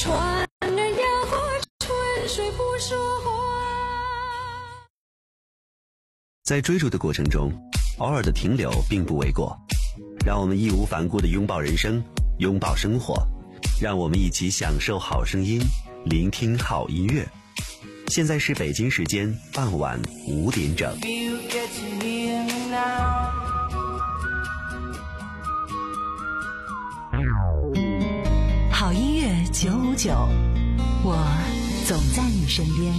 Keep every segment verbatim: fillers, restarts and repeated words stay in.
船儿摇或春水不说话。 在追逐的过程中，偶尔的停留并不为过。让我们义无反顾地拥抱人生，拥抱生活，让我们一起享受好声音，聆听好音乐。现在是北京时间傍晚五点整。 好音乐九五九，我总在你身边。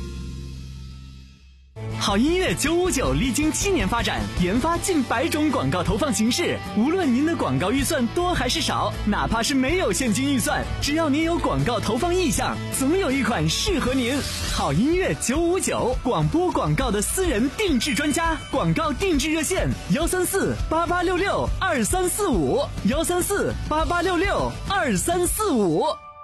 好音乐九五九历经七年发展，研发近百种广告投放形式。无论您的广告预算多还是少，哪怕是没有现金预算，只要您有广告投放意向，总有一款适合您。好音乐九五九，广播广告的私人定制专家，广告定制热线幺三四八八六六二三四五幺三四八八六六二三四五。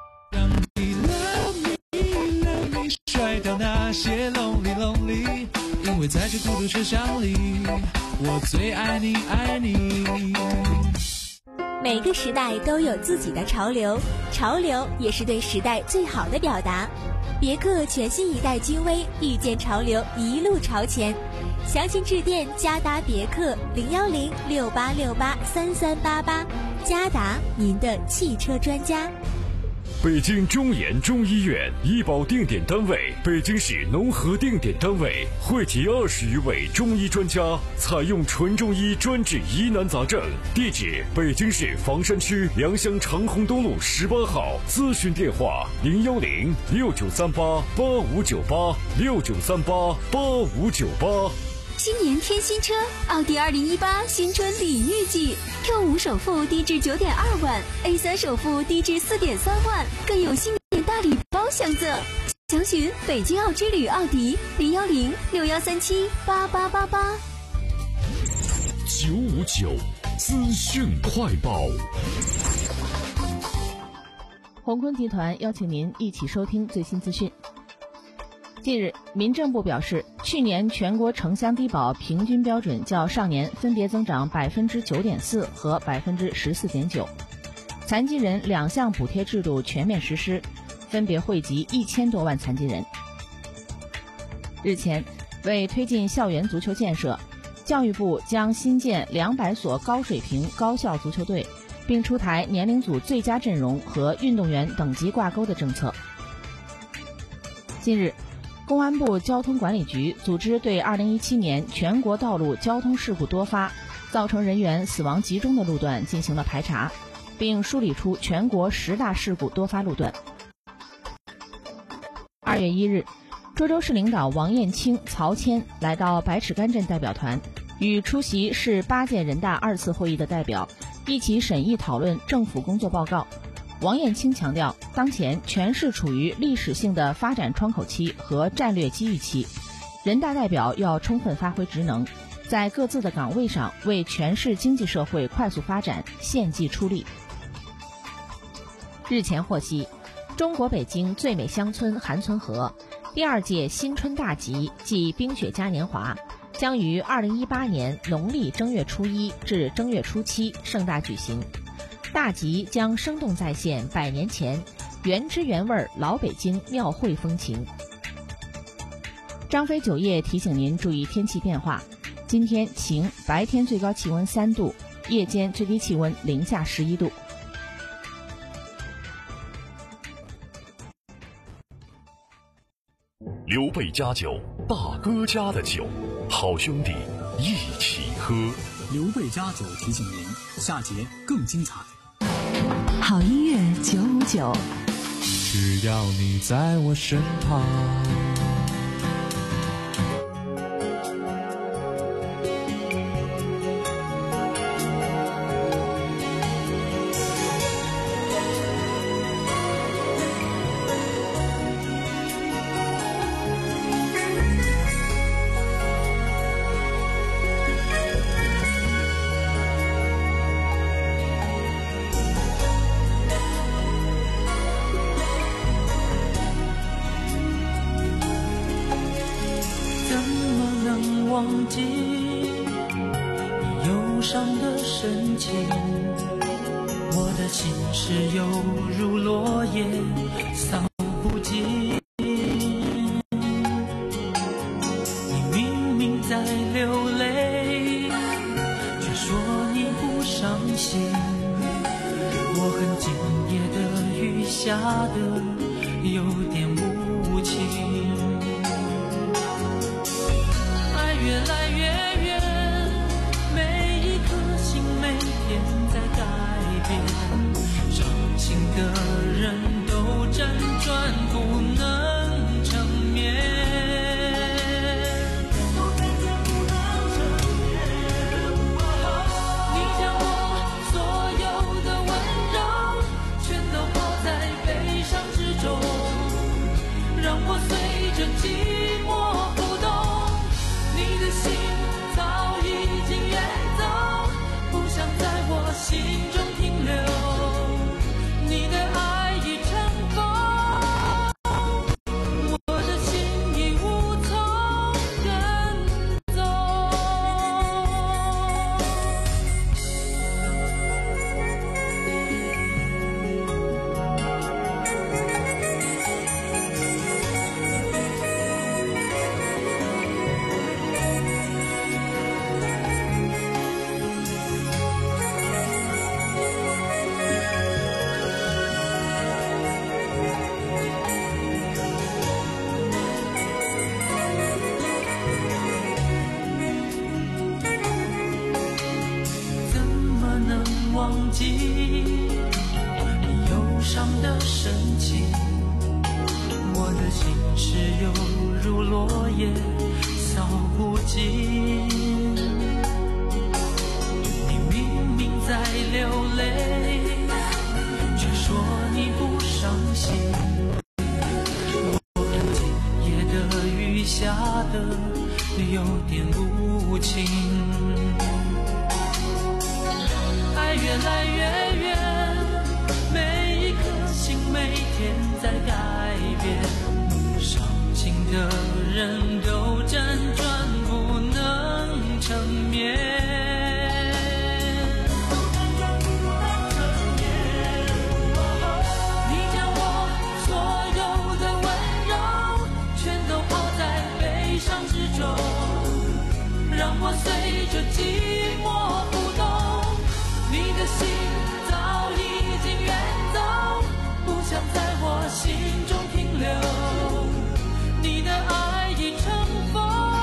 甩掉那些 lonely lonely， 因为在这孤独车厢里，我最爱你爱你。 每个时代都有自己的潮流，潮流也是对时代最好的表达。别克全新一代君威，遇见潮流，一路朝前。详情致电嘉达别克零幺零六八六八三三八八，嘉达，您的汽车专家。 北京中研中医院医保定点单位，北京市农合定点单位，汇集二十余位中医专家，采用纯中医专治疑难杂症。地址：北京市房山区良乡长虹东路十八号。咨询电话：零幺零六九三八八五九八六九三八八五九八。 新年添新车，奥迪二零一八新春礼遇季 ，Q 五首付低至九点二万 ，A 三首付低至四点三万，更有新年大礼包相赠。详询北京奥之旅奥迪零幺零六幺三七八八八八。 九五九资讯快报。 宏坤集团邀请您一起收听最新资讯。近日，民政部表示，去年全国城乡低保平均标准较上年分别增长百分之九点四和百分之十四点九，残疾人两项补贴制度全面实施，分别惠及一千多万残疾人。日前，为推进校园足球建设，教育部将新建两百所高水平高校足球队，并出台年龄组最佳阵容和运动员等级挂钩的政策。近日，公安部交通管理局组织对二零一七年全国道路交通事故多发、造成人员死亡集中的路段进行了排查，并梳理出全国十大事故多发路段。二月一日，涿州市领导王艳卿、曹谦来到百尺竿镇代表团，与出席市八届人大二次会议的代表一起审议讨论政府工作报告。王艳卿强调，当前全市处于历史性的发展窗口期和战略机遇期，人大代表要充分发挥职能，在各自的岗位上为全市经济社会快速发展献计出力。日前获悉，中国北京最美乡村韩村河第二届新春大集暨冰雪嘉年华将于二零一八年农历正月初一至正月初七盛大举行。大集将生动再现百年前原汁原味老北京庙会风情。张飞酒业提醒您注意天气变化，今天晴，白天最高气温三度，夜间最低气温零下十一度。 刘备家酒，大哥家的酒，好兄弟一起喝。 刘备家酒提醒您，下节更精彩。 好音乐九五九， 只要你在我身旁。 忘记你忧伤的神情，我的心事犹如落叶夜的雨下的有点无情，爱越来越远，每一颗心每天在改变，伤心的人都辗转不能成眠。这寂寞不动，你的心早已经远走，不想在我心中停留，你的爱已成风，我的心已无从跟踪。忘记忧伤的神情，我的心事犹如落叶扫不尽。你明明在流泪，却说你不伤心。我看今夜的雨下的有点无情，爱越来越远，每一颗心每天在改变，伤心的人都辗转不能成眠。你将我所有的温柔全都抛在悲伤之中，让我随着寂寞不动，你的心早已经远走，不想在我心中停留，你的爱已成风，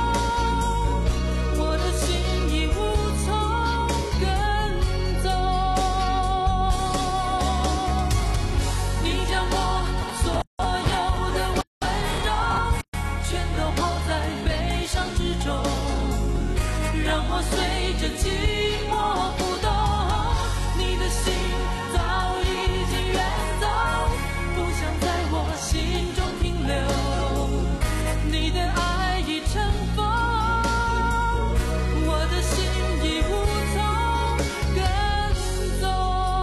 我的心已无从跟踪。你将我所有的温柔全都抛在悲伤之中，让我随着寂寞不动，你的心早已经远走，不想在我心中停留，你的爱已成风，我的心已无从跟踪。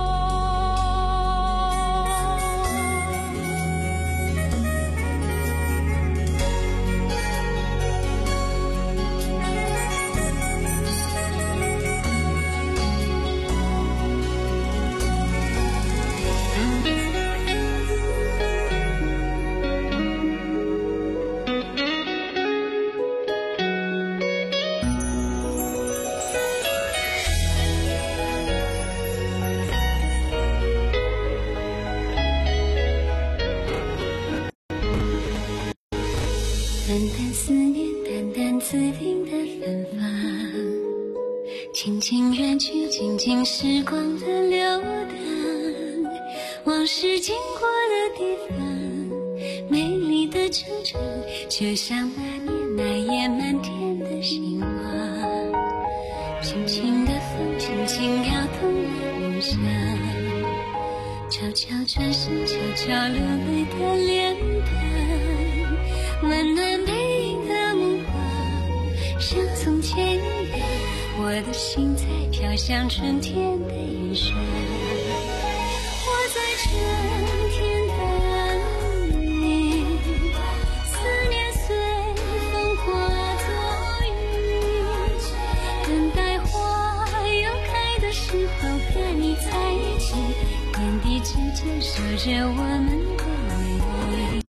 淡淡思念，淡淡自定的芬芳，轻轻远去，静静时光的流淌，往事经过的地方，美丽的惆怅，就像那年那夜漫天的星光，轻轻的风，轻轻摇动了梦想，悄悄转身，悄悄流泪的脸庞，温暖背影的目光，像从前一样，我的心在飘向春天的云霜，我在春天等你，思念随风化作雨，等待花又开的时候和你在一起，点滴之间守着我们的回忆。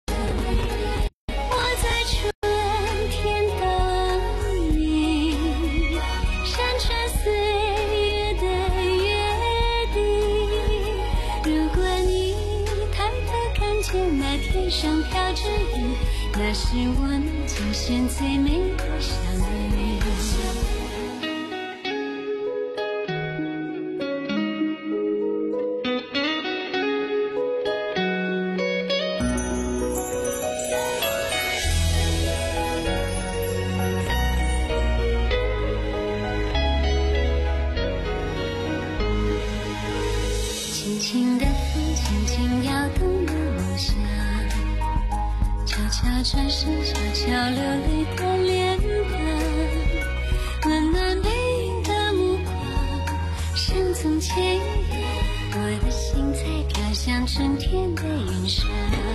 如果你天上飘着雨，那是我们今生最美的相遇。轻轻的风，轻轻摇动了梦想，悄悄转身，悄悄流泪的脸庞，温暖背影的目光，像从前一样，我的心在飘向春天的云上。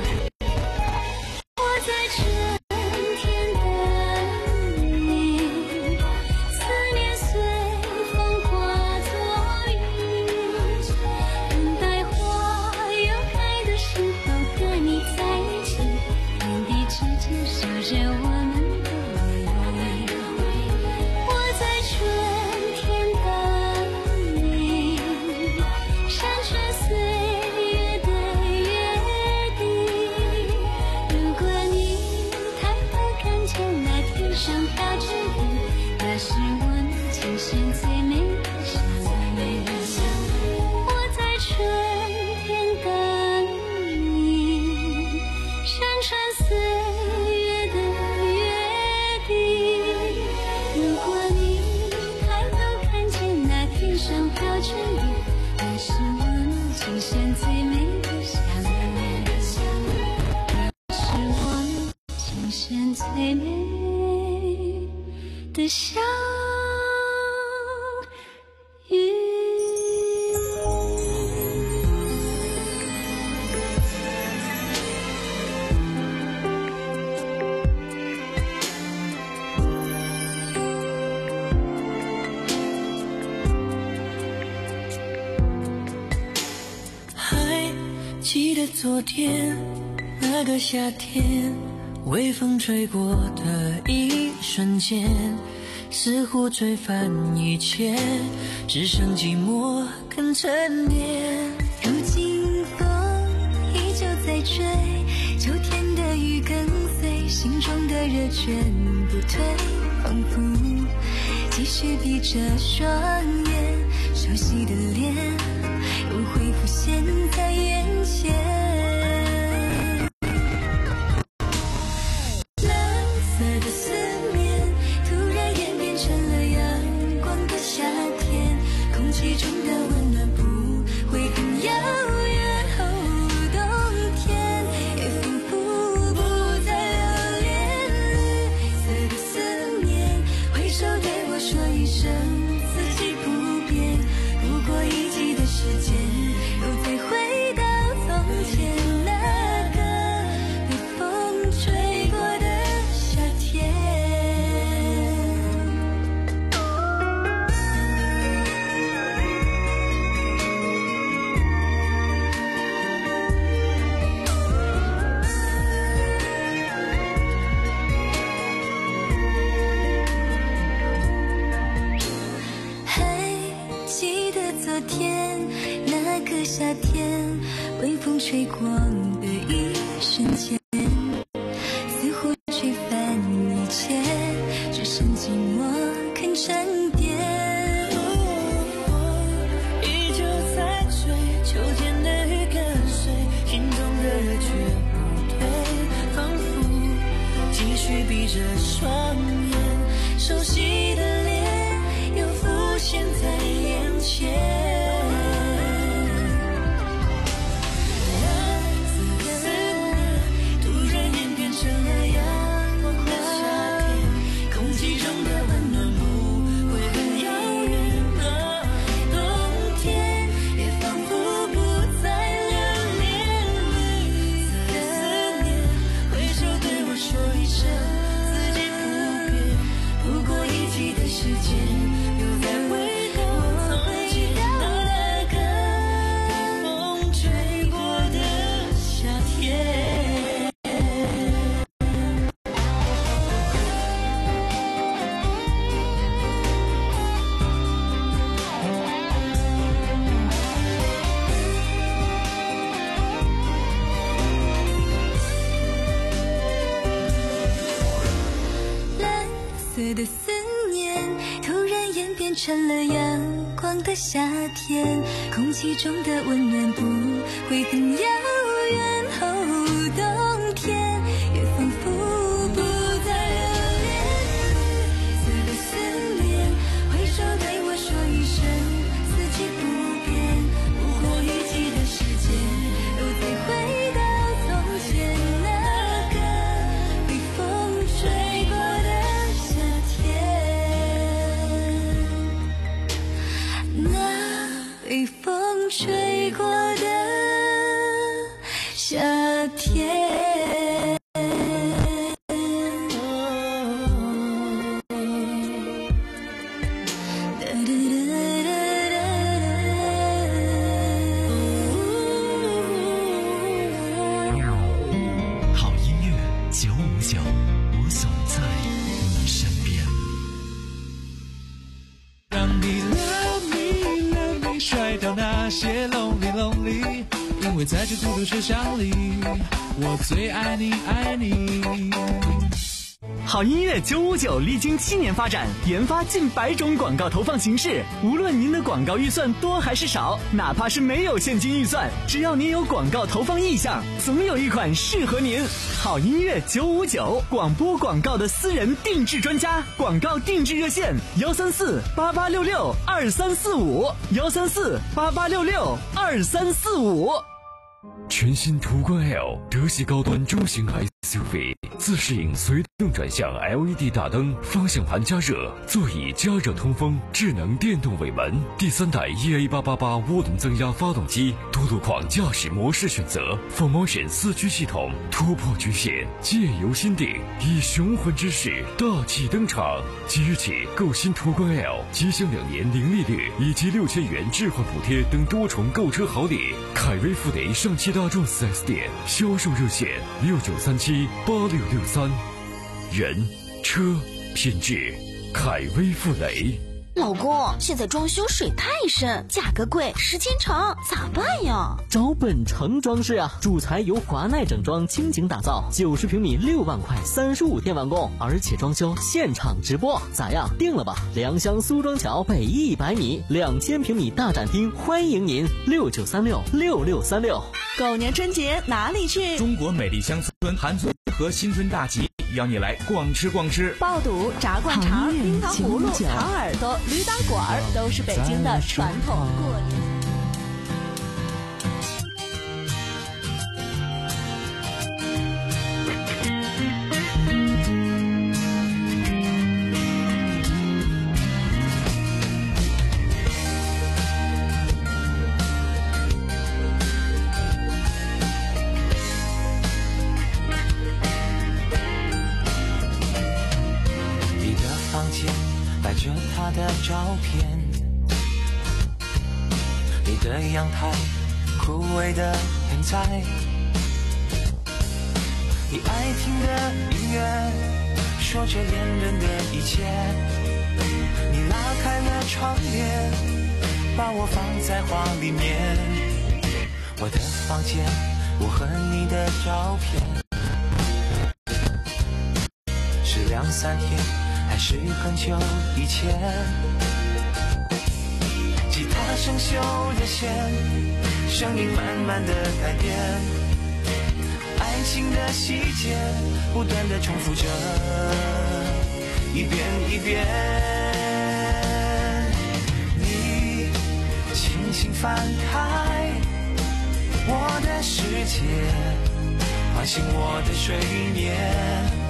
我在春天等你，思念随风化作云，等待花又开的时候和你在一起，天地之间守着我们的回忆。我在春天等你，山川岁月的约定。如果你抬头看见那天上飘着雨，那是我们今生最美的相遇。我在春天等你，山川岁月的约定。如果你抬头看见那天上飘着雨，那是我们今生最美的相遇。那是我们今生最美的相遇。 还记得昨天那个夏天，微风吹过的一瞬间，似乎吹翻一切，只剩寂寞肯沉淀。 如今风依旧在追，秋天的雨跟随，心中的热全不退，仿佛继续闭着双眼，熟悉的脸又会浮现在眼前。蓝色的思念突然间变成了阳光的夏天，空气中的温暖不会很遥远。哦，冬天也仿佛不再留恋。绿色的思念挥手对我说一声四季不变，如果一季的时间又再回到从前，那个被风吹过的夏天。还记得昨天那个夏天，微风吹过的一瞬间，似乎吹翻一切，只剩寂寞肯沉淀。 依旧在追，秋天的雨跟随，心中的热却不退，仿佛继续闭着双眼，熟悉的脸又浮现在眼前。蓝色的思念突变成了阳光的夏天，空气中的温暖不会很遥远。哦，冬天也仿佛不再留恋，绿色的思念，挥手对我说一声，四季不变，不过预计的时间，又再回到从前那个被风吹过的夏天，那被风吹过的夏天。 好音乐九五九，我总在你身边。 让你 love me love me 甩掉那些 lonely lonely， 因为在这孤独车厢里，我最爱你爱你。 好音乐九五九历经七年发展，研发近百种广告投放形式。无论您的广告预算多还是少，哪怕是没有现金预算，只要您有广告投放意向，总有一款适合您。好音乐九五九，广播广告的私人定制专家，广告定制热线：幺三四八八六六二三四五，幺三四八八六六二三四五。 全新途观 L 德系高端中型 S U V， 自适应随动转向 L E D 大灯，方向盘加热，座椅加热通风，智能电动尾门，第三代 E A 八八八涡轮增压发动机，多路况驾驶模式选择 ，Full Motion 四驱系统，突破局限，借由心定，以雄浑之势大气登场。即日起购新途观 L， 即享两年零利率以及六千元置换补贴等多重购车好礼。凯威富雷上汽大众 四 S 店销售热线：六九三七八六六三。人车品质，凯威富雷。 老公，现在装修水太深，价格贵，时间长，咋办呀？ 找本城装饰啊，主材由华奈整装倾情打造，九十平米六万块，三十五天完工，而且装修现场直播，咋样？定了吧？良乡苏庄桥北一百米，两千平米大展厅，欢迎您，六九三六六六三六。 狗年春节哪里去？ 中国美丽乡村韩村和新村大集，邀你来逛吃逛吃。 爆肚、炸灌肠、冰糖葫芦、糖耳朵、驴打滚儿，都是北京的传统过年。 摆着他的照片，你的阳台枯萎的很在，你爱听的音乐说着恋人的一切，你拉开了窗帘把我放在画里面，我的房间，我和你的照片是两三天还是很久以前，吉他生锈的弦，声音慢慢的改变，爱情的细节不断的重复着一遍一遍，你轻轻翻开我的世界，唤醒我的睡眠，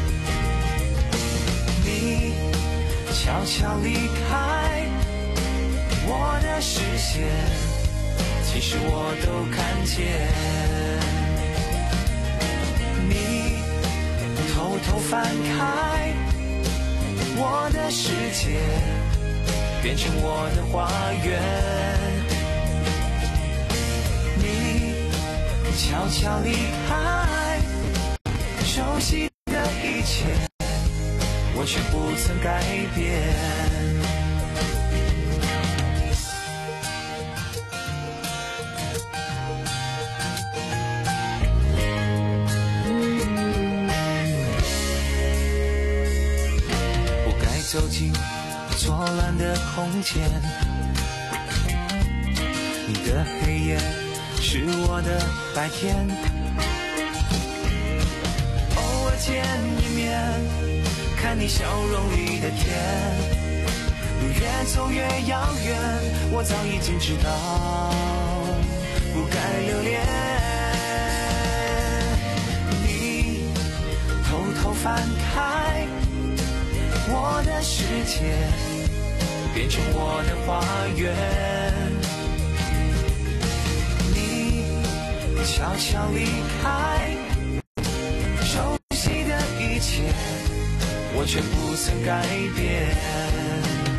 你悄悄离开我的视线，其实我都看见，你偷偷翻开我的世界，变成我的花园，你悄悄离开熟悉的一切，我却不曾改变。我该走进错乱的空间，你的黑夜是我的白天，偶尔见一面，看你笑容里的甜，路越走越遥远，我早已经知道不该留恋。你偷偷翻开我的世界，变成我的花园，你悄悄离开，熟悉的一切我却不曾改变。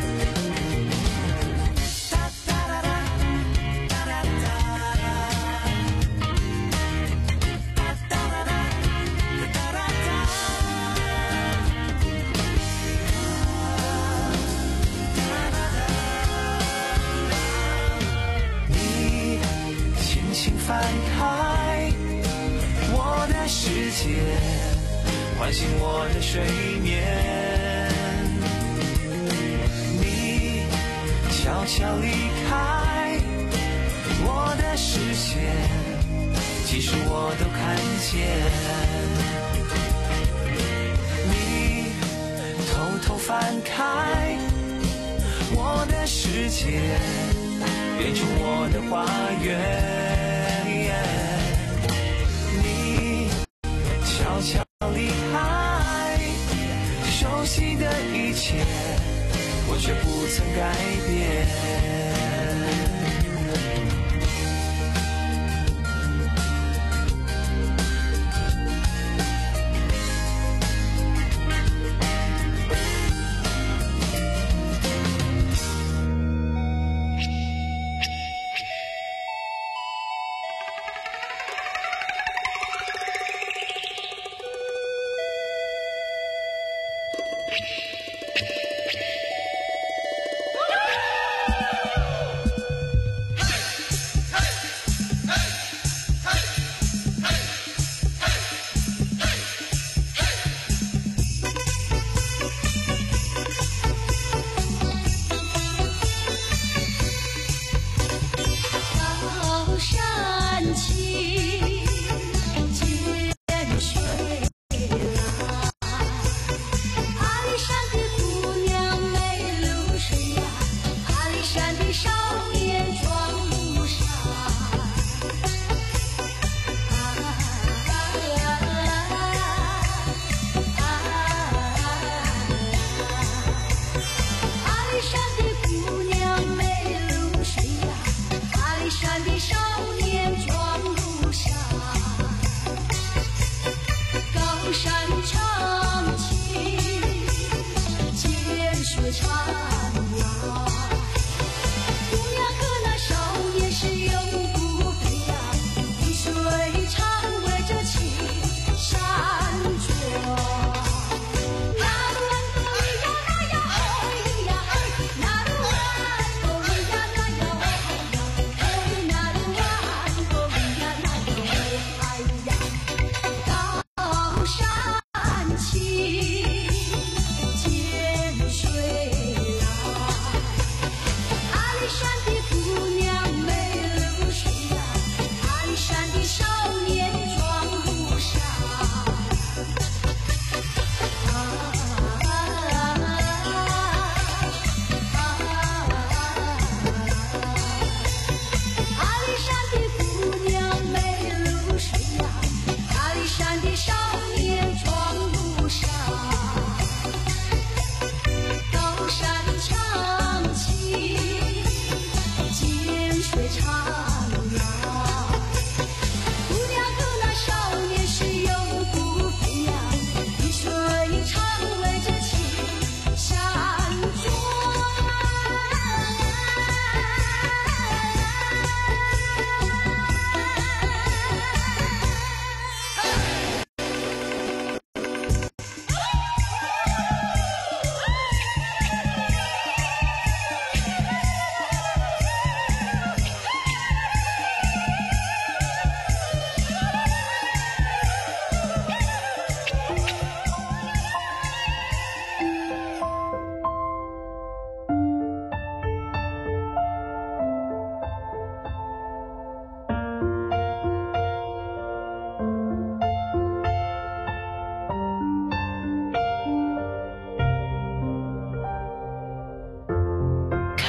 翻开我的世界，唤醒我的睡眠，你悄悄离开我的视线，其实我都看见。你偷偷翻开我的世界，变成我的花园，悄悄离开熟悉的一切，我却不曾改变。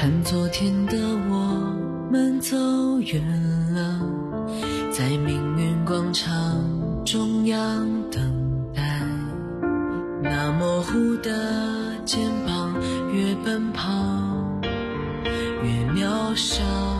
看昨天的我们走远了，在命运广场中央等待，那模糊的肩膀越奔跑越渺小。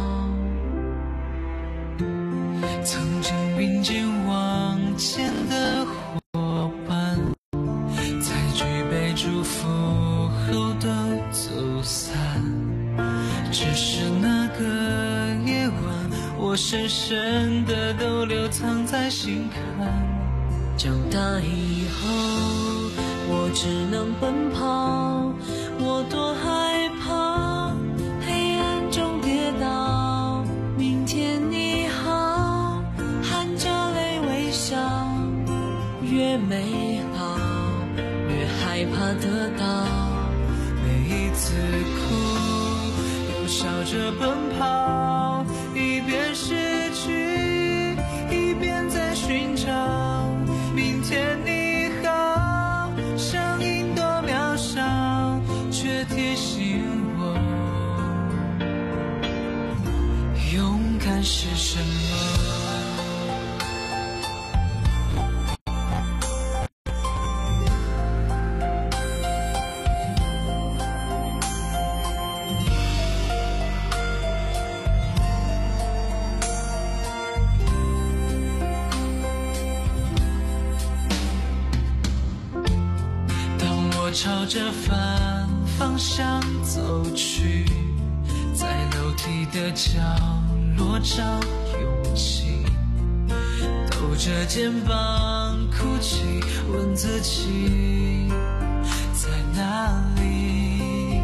曾经并肩往前的伙伴，在举杯祝福后都走散，只是那个夜晚，我深深的都留藏在心坎。 长大以后我只能奔跑，我多害怕黑暗中跌倒，明天你好，含着泪微笑，越美好越害怕得到， 每一次哭又笑着奔跑，一边失去一边在寻找，明天你好，声音多渺小，却提醒我勇敢是什么。朝着反方向走去，在楼梯的角落找勇气，抖着肩膀哭泣，问自己在哪里。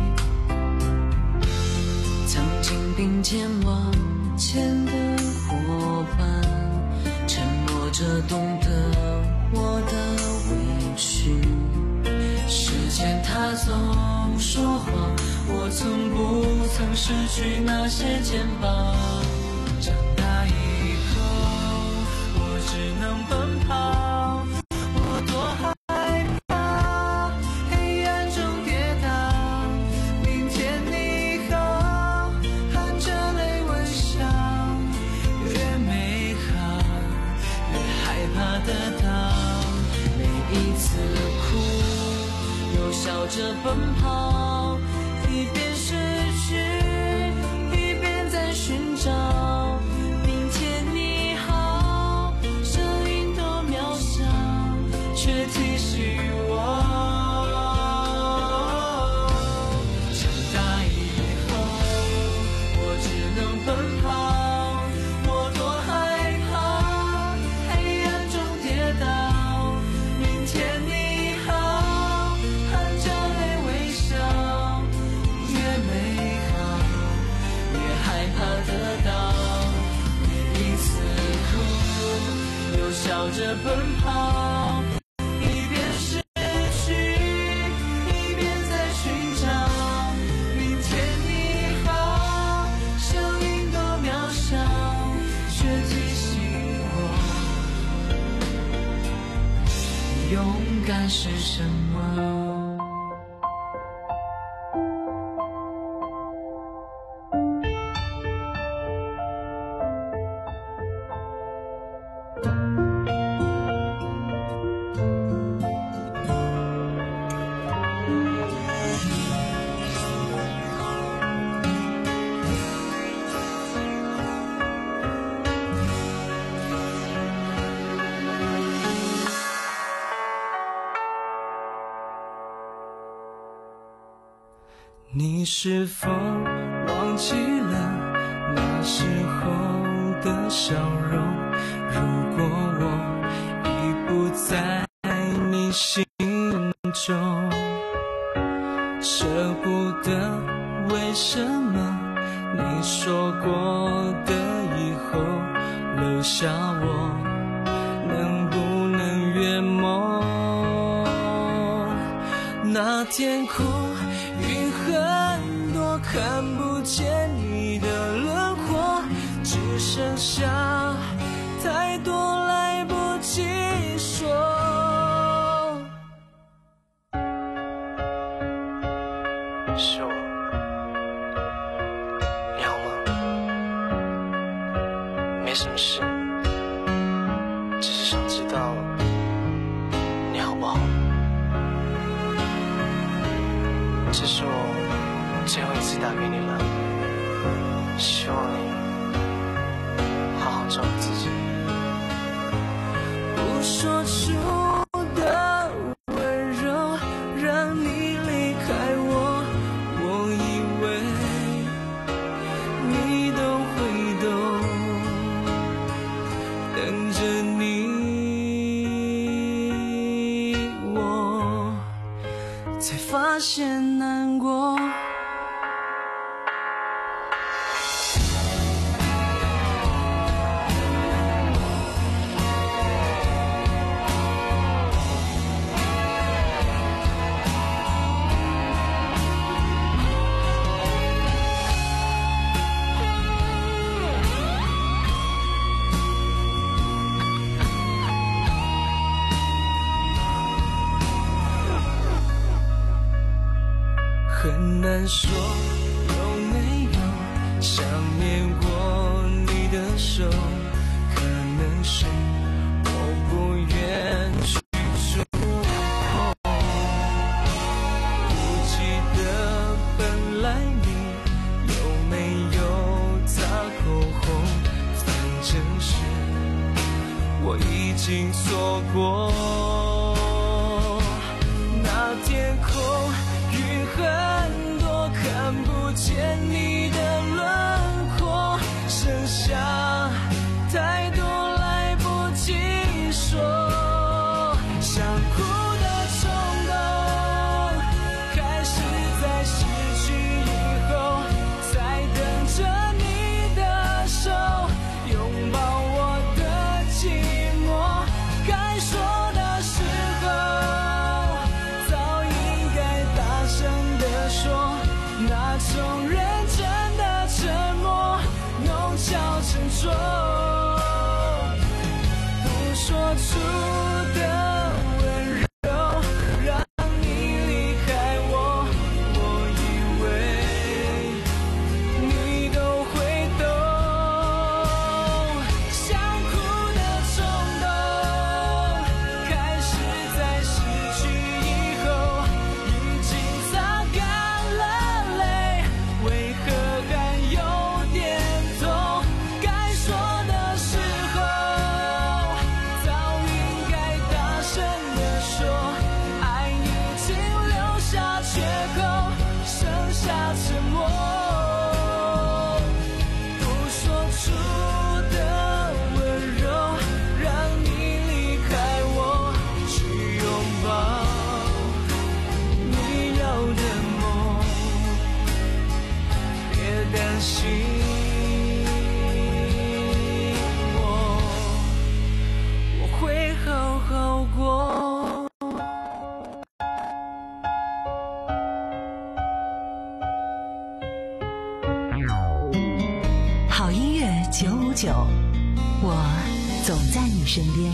曾经并肩往前的伙伴，沉默着懂得我的委屈，时间它总说谎，我从不曾失去那些肩膀。 长大以后我只能奔跑，我多害怕黑暗中跌倒，明天你好，含着泪微笑，越美好越害怕得到， 每一次哭又笑着奔跑，一边失去一边在寻找，明天你好，声音多渺小，却提醒我长大以后我只能奔跑，我多害怕黑暗中跌倒，明天你好，含着泪微笑，越美好越害怕得到，每一次哭又笑着奔跑，一边失去一边在寻找，明天你好，声音多渺小，却提醒我勇敢是什么。你是否忘记了那时候的笑容？如果我已不在你心中，舍不得，为什么你说过的以后留下我，能不能圆梦？那天空云很多，看不见你的轮廓，只剩下太多来不及说。是我是想知道你好不好。这是我最后一次打给你了，希望你好好照顾自己。 不说出的温柔让你离开我，我以为你都会懂，等着你，我才发现难过。很难说有没有想念过你的手，可能是我不愿去触碰。不记得本来你有没有擦口红，反正是我已经错过。那天空云很多，看不见你的轮廓，剩下太多来不及说。想哭的冲动开始在失去以后，才等着你的手拥抱我的寂寞。该说的时候早应该大声地说，那种认真的沉默弄巧成拙。不说出的温柔让你离开我，我以为你都会懂。想哭的冲动开始在失去以后，已经擦干了泪，为何还有点痛？该说的时候早应该大声地说，爱已经留下缺口，剩下沉默。不说出的温柔让你离开我，去拥抱你要的梦。别担心我，我会好好过。 好音乐九五九，我总在你身边。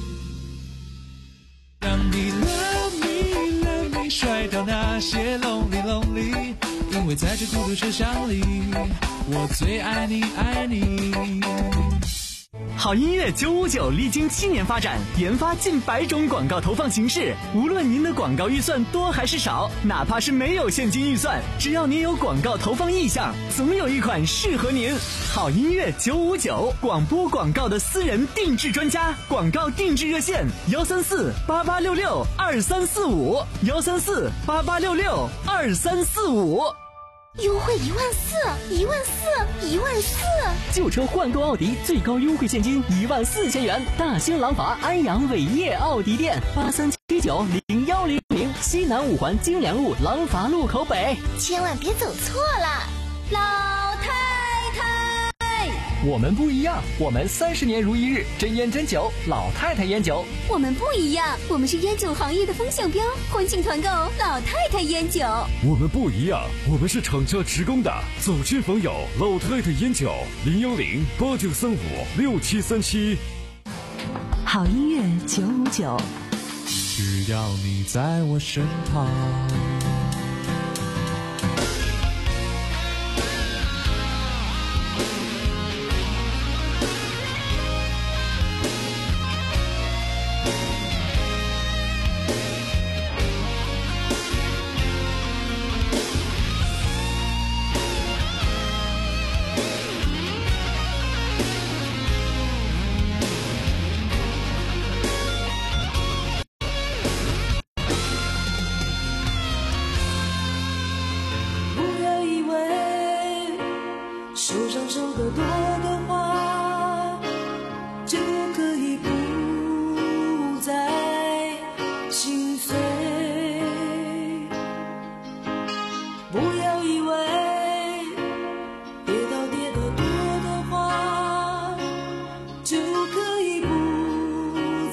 让你 love me love me 甩掉那些 lonely lonely， 因为在这孤独车厢里，我最爱你爱你。 好音乐九五九历经七年发展，研发近百种广告投放形式。无论您的广告预算多还是少，哪怕是没有现金预算，只要您有广告投放意向，总有一款适合您。好音乐九五九，广播广告的私人定制专家，广告定制热线：幺三四八八六六二三四五，幺三四八八六六二三四五。 优惠一万四，一万四，一万四！ 旧车换购奥迪最高优惠现金一万四千元。大兴廊坊安阳伟业奥迪店八三七九零幺零零，西南五环京良路廊坊路口北。 千万别走错了，老太太。 我们不一样，我们三十年如一日，真烟真酒，老太太烟酒。 我们不一样，我们是烟酒行业的风向标，欢庆团购老太太烟酒。 我们不一样，我们是厂家直供的，走亲访友，老太太烟酒，零幺零八九三五六七三七。 好音乐九五九， 只要你在我身旁。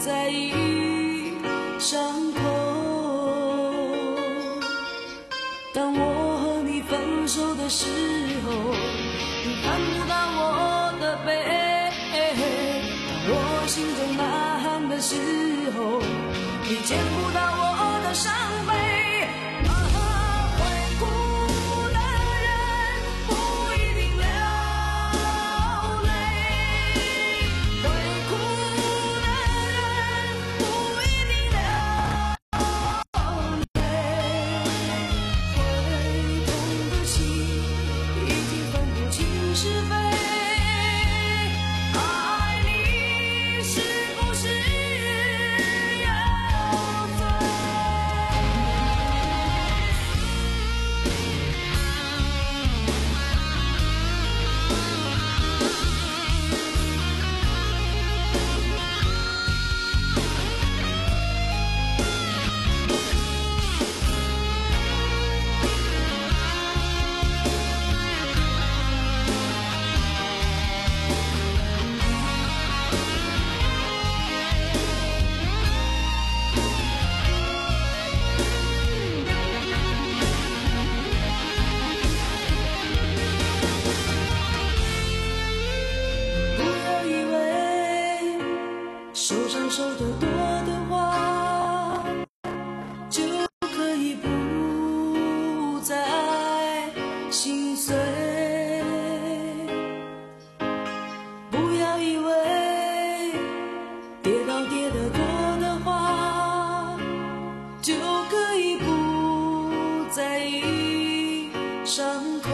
在意伤口。当我和你分手的时候，你看不到我的背，当我心中呐喊的时候，你见不到我的伤悲。受得多的话，就可以不再心碎。不要以为跌倒跌得多的话，就可以不在意伤口。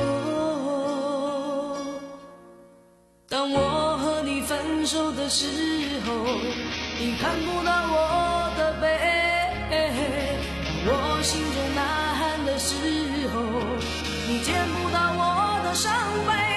当我和你分手的时候，你看不到我的背，当我心中呐喊的时候，你见不到我的伤悲。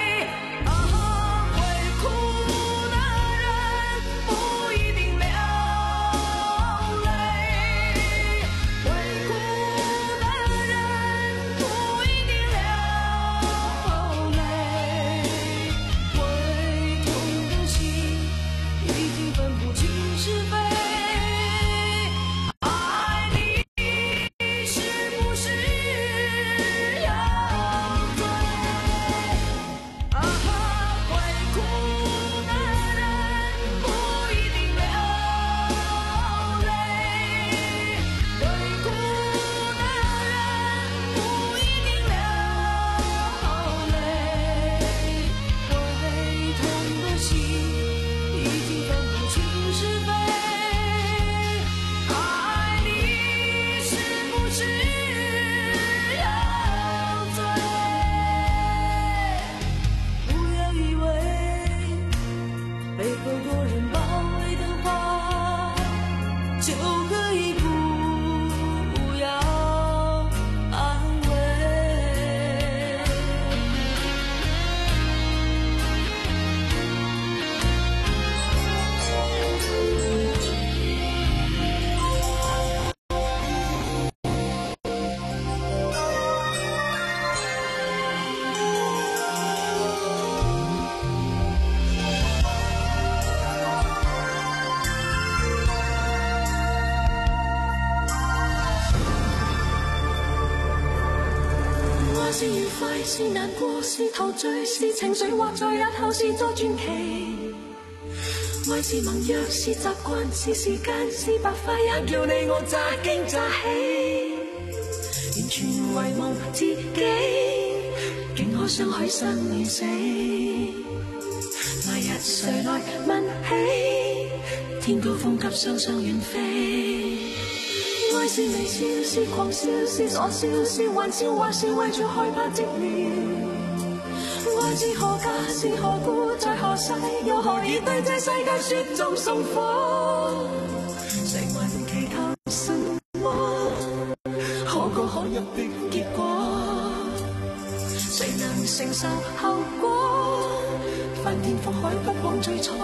是愉快，是難過，是陶醉，是情緒，或在日後是再傳奇。愛是盟約，是習慣，是時間，是白髮，也叫你我乍驚乍喜。完全遺忘自己，竟可相許生與死。來日誰來問起？天高風急，雙雙遠飛。愛是微笑，是狂笑，是傻笑，是玩笑，或是為著害怕寂寥。愛是何價，是何故，在何世，又何以對這世界雪中送火？誰還祈求什麼可歌可泣的結果？誰能承受後果？翻天覆海，不枉最初。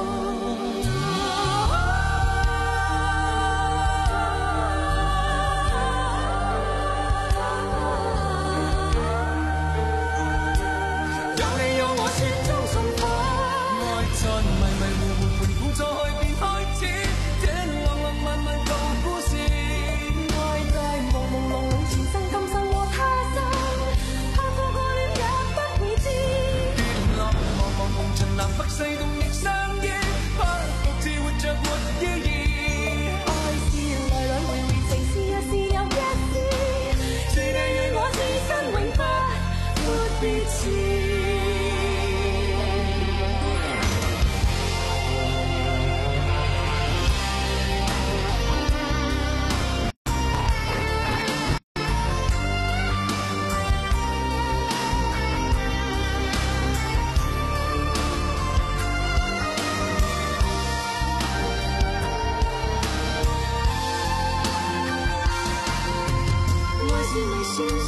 迷迷糊糊盤估再變開始，這浪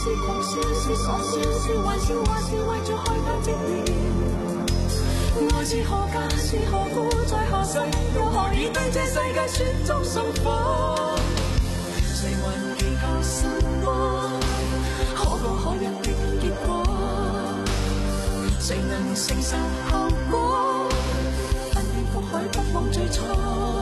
是狂笑，是傻笑，是玩笑，還是為着害怕寂寥？愛是何價，是何故，在下世又何以對這世界雪中送火？誰還記得什麼可歌可泣的結果？誰能承受後果？奔遍覆海，不忘最初。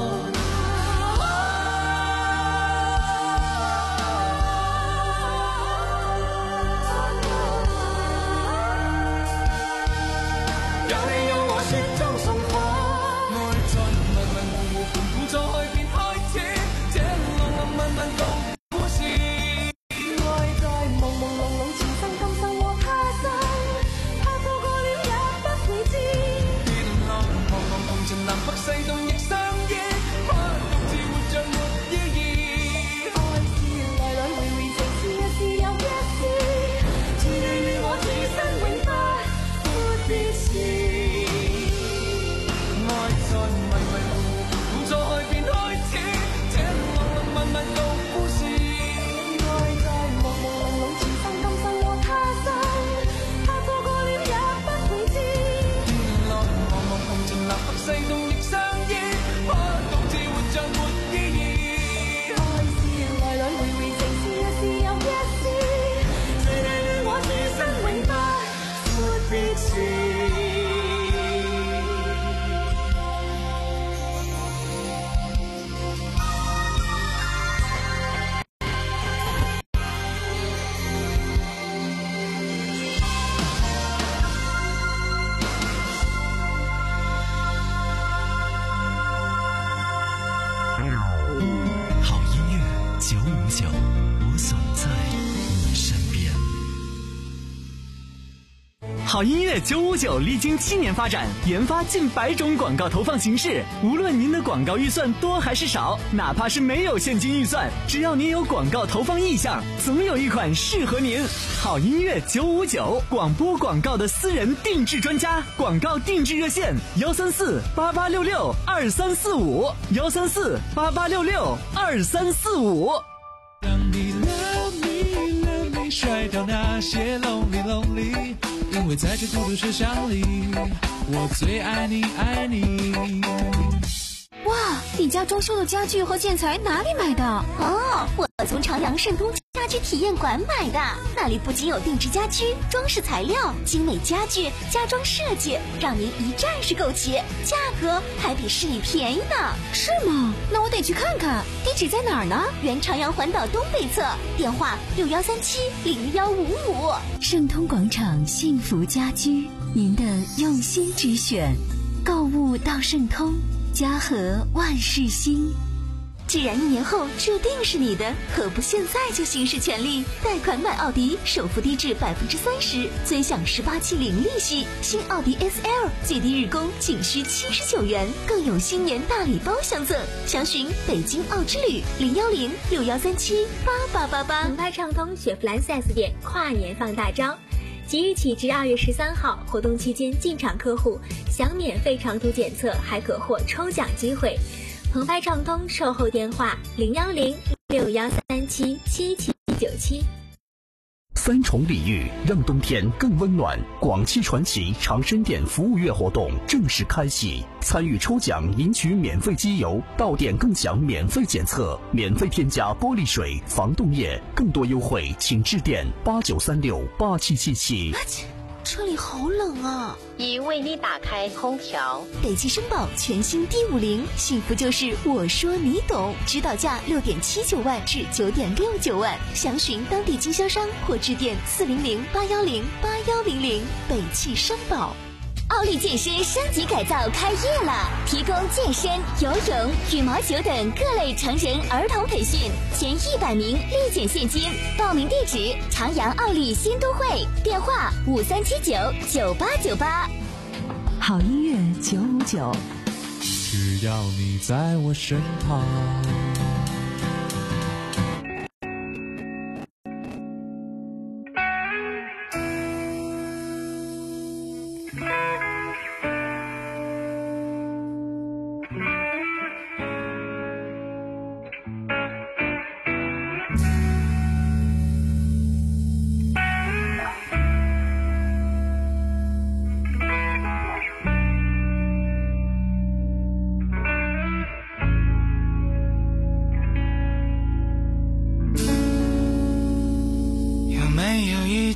好音乐九五九历经七年发展，研发近百种广告投放形式。无论您的广告预算多还是少，哪怕是没有现金预算，只要您有广告投放意向，总有一款适合您。好音乐九五九，广播广告的私人定制专家，广告定制热线：幺三四八八六六二三四五，幺三四八八六六二三四五。 让你 love me love me 甩掉那些 lonely lonely， 因为在这孤独世上里，我最爱你爱你。 哇，你家装修的家具和建材哪里买的？ 哦，我从朝阳盛通家居体验馆买的，那里不仅有定制家居、装饰材料、精美家具、家装设计，让您一站式购齐，价格还比市里便宜呢。 是吗？那我得去看看。地址在哪儿呢？ 原朝阳环岛东北侧，电话六幺三七零幺五五。 盛通广场幸福家居，您的用心之选，购物到盛通，家和万事兴。 既然一年后注定是你的，何不现在就行使权利？贷款买奥迪，首付低至百分之三十，尊享十八期零利息。新奥迪 S L 最低日供仅需七十九元，更有新年大礼包相赠。详询北京奥之旅零幺零六幺三七八八八八。 澎湃畅通雪佛兰 四 S 店跨年放大招，即日起至二月十三号，活动期间进场客户享免费长途检测，还可获抽奖机会。澎湃畅通售后电话零幺零六幺三七七七九七。 三重礼遇让冬天更温暖，广汽传祺长深店服务月活动正式开启，参与抽奖赢取免费机油，到店更享免费检测，免费添加玻璃水、防冻液，更多优惠请致电八九三六八七七七。 车里好冷啊！ 已为你打开空调。 北汽绅宝全新 D 五零，幸福就是我说你懂，指导价六点七九万至九点六九万，详询当地经销商或致电四零零八幺零八幺零零。北汽绅宝。 奥利健身升级改造开业了，提供健身、游泳、羽毛球等各类成人儿童培训，前一百名立减现金。报名地址：朝阳奥利新都会，电话五三七九九八九八。 好音乐九五九， 只要你在我身旁。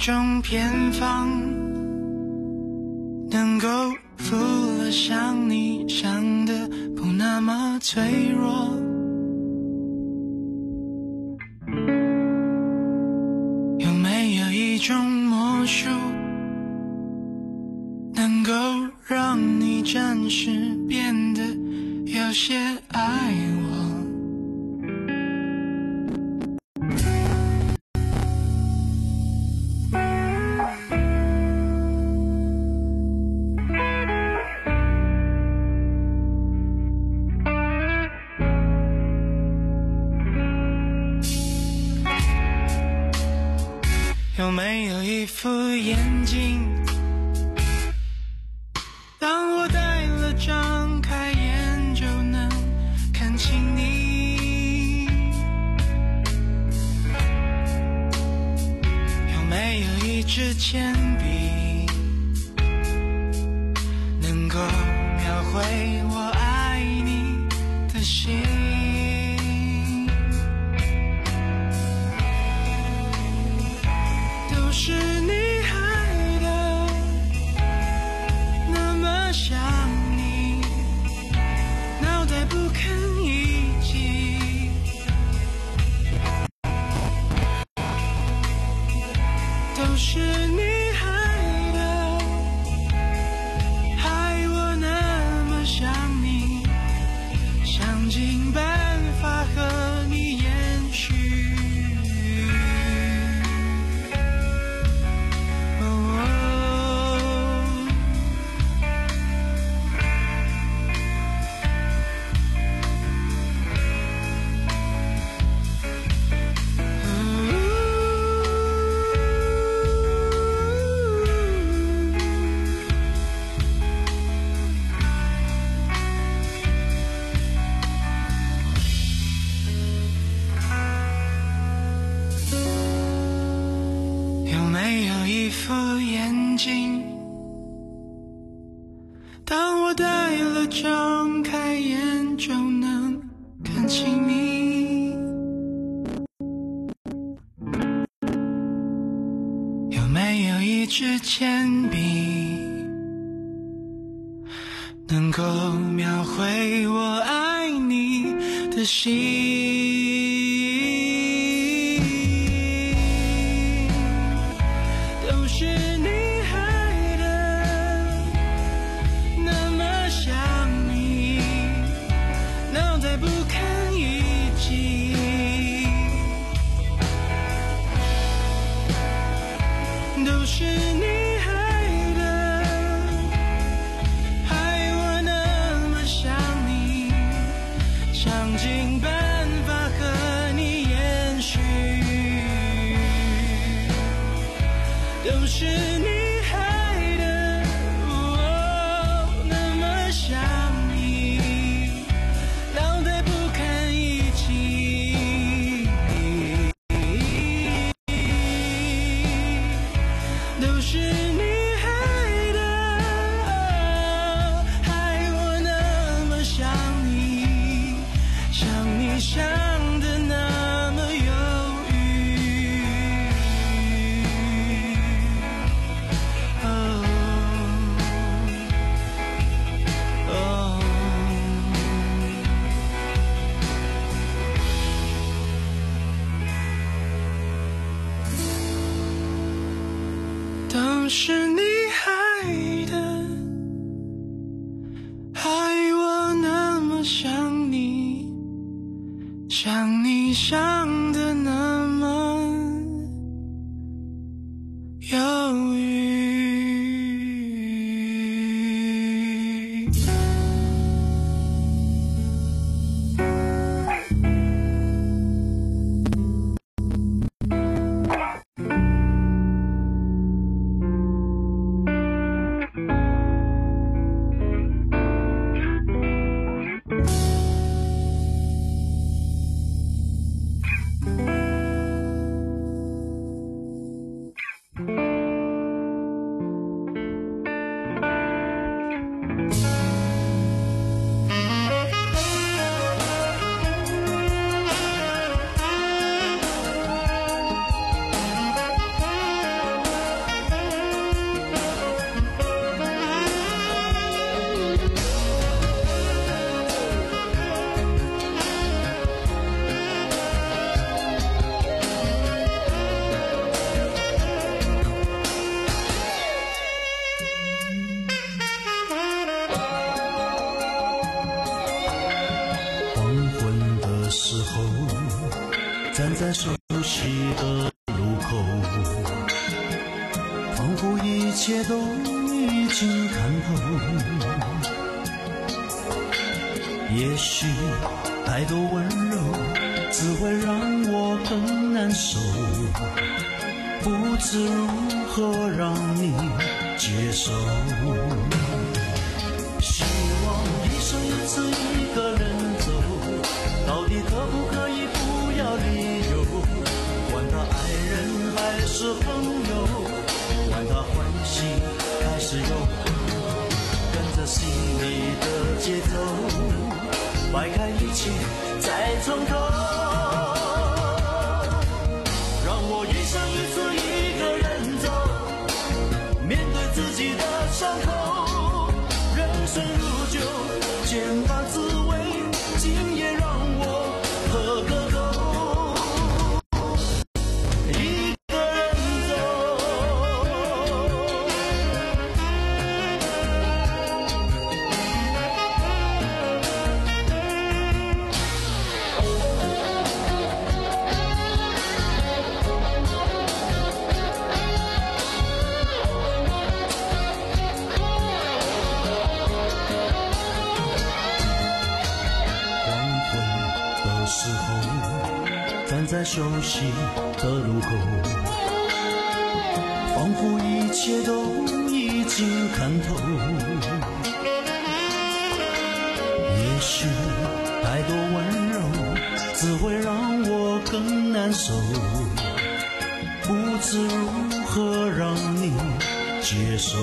种偏方，能够服了像你想的不那么脆弱。有没有一种魔术，能够让你暂时变得有些爱我？有没有一副眼镜，当我戴了张开眼就能看清你？有没有一支铅笔，能够描绘我爱你的心？都是你害的，那么想你，脑袋不肯一起。都是你害的，害我那么想你，想尽办法和你延续。一副眼镜，当我戴了张开眼就能看清你。有没有一支铅笔，能够描绘我爱你的心？都是你害的，害我那么想你，想尽办法和你延续。都是你害的，哦，那么想你，脑袋不肯一起。都是你害的，害我那么想你，想你想的那么忧郁。哦哦，都是你害的，害我那么想你，想你想的那么忧郁。 站在熟悉的路口，仿佛一切都已经看透。也许太多温柔只会让我更难受，不知如何让你接受。希望一生一次一个人走，到底可不可以不要理由？管他爱人还是朋友，管他欢喜还是忧，跟着心里的节奏，摆开一切再从头。让我一生一次一个人走，面对自己的伤口，人生如酒，千般滋味，今夜让我喝个够。一个人走，站在熟悉的路口，仿佛一切都已经看透。也许太多温柔只会让我更难受，不知如何让你接受。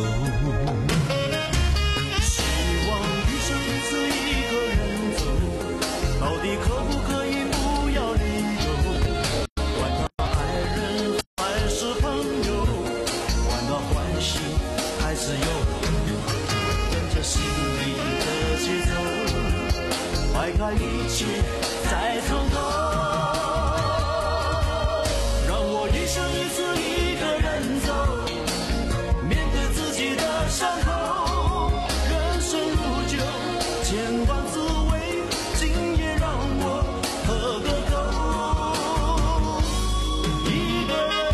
希望一生一次一个人走，到底可不可以不要理由？管他爱人还是朋友，管他欢喜还是忧，跟着心里的节奏，摆开一切再从头。让我一生一次一个人走，面对自己的伤口，人生如酒，千般滋味，今夜让我喝个够。一个人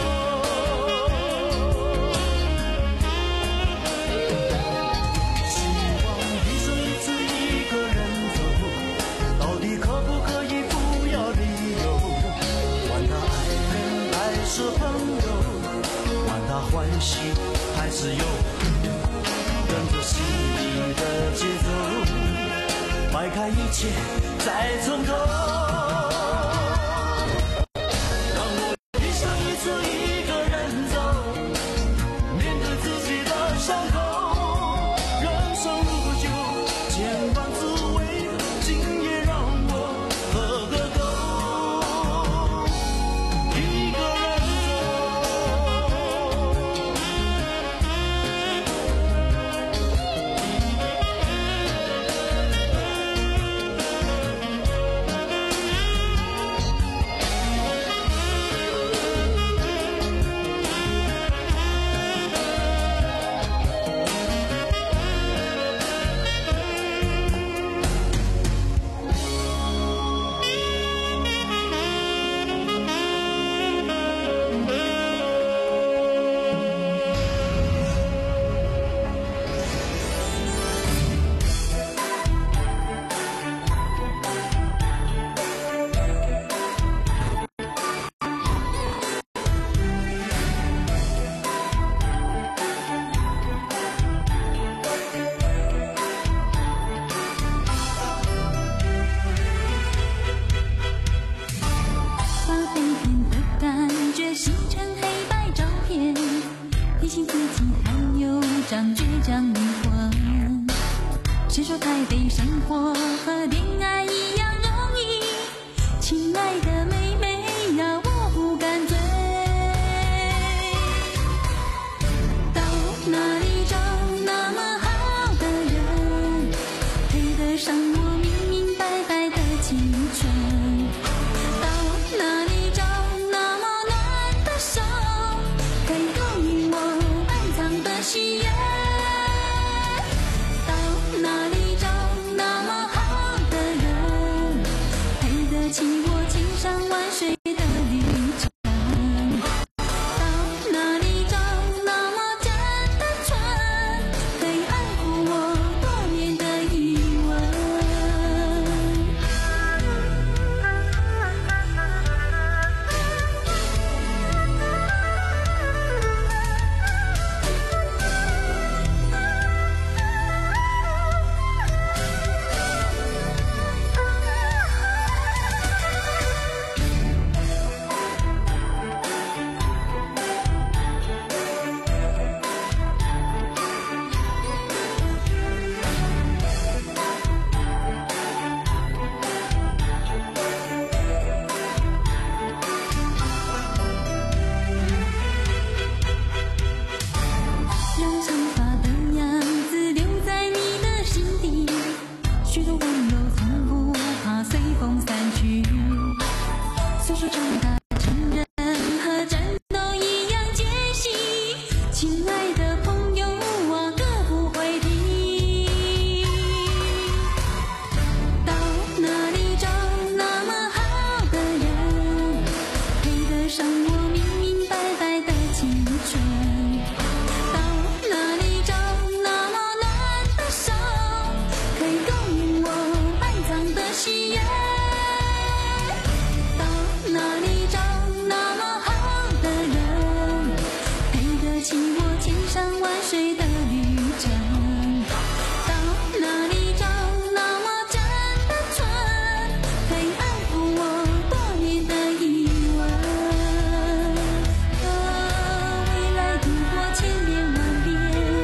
走，希望一生一次一个人走，到底可不可以不要理由？管他爱人还是朋友，管他欢喜还是忧，跟着心里的节奏，摆开一切再从头。让我一生一次一个人走，面对自己的伤口，人生如酒，千般滋味，今夜让我喝个够。一个人走。 千山万水的旅程。到哪里找那么真的纯，可以安抚我多年的疑问。让长发的样子留在你的心底，许多温柔从不怕随风散去。诉说长大成人和战斗一样艰辛，亲爱的朋友啊，歌不会停。到哪里找那么好的人，配得上我明明白白的青春？到哪里找那么暖的手，可以供应我埋藏的喜悦？到哪里找那么好的人，配得起我千山万水的旅程？到哪里找那么真的纯，可以安抚我多年的疑问？未来度过千遍万遍，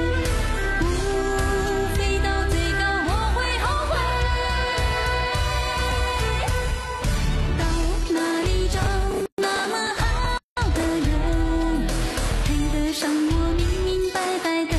不飞到最高我会后悔。到哪里找那么好的人，配得上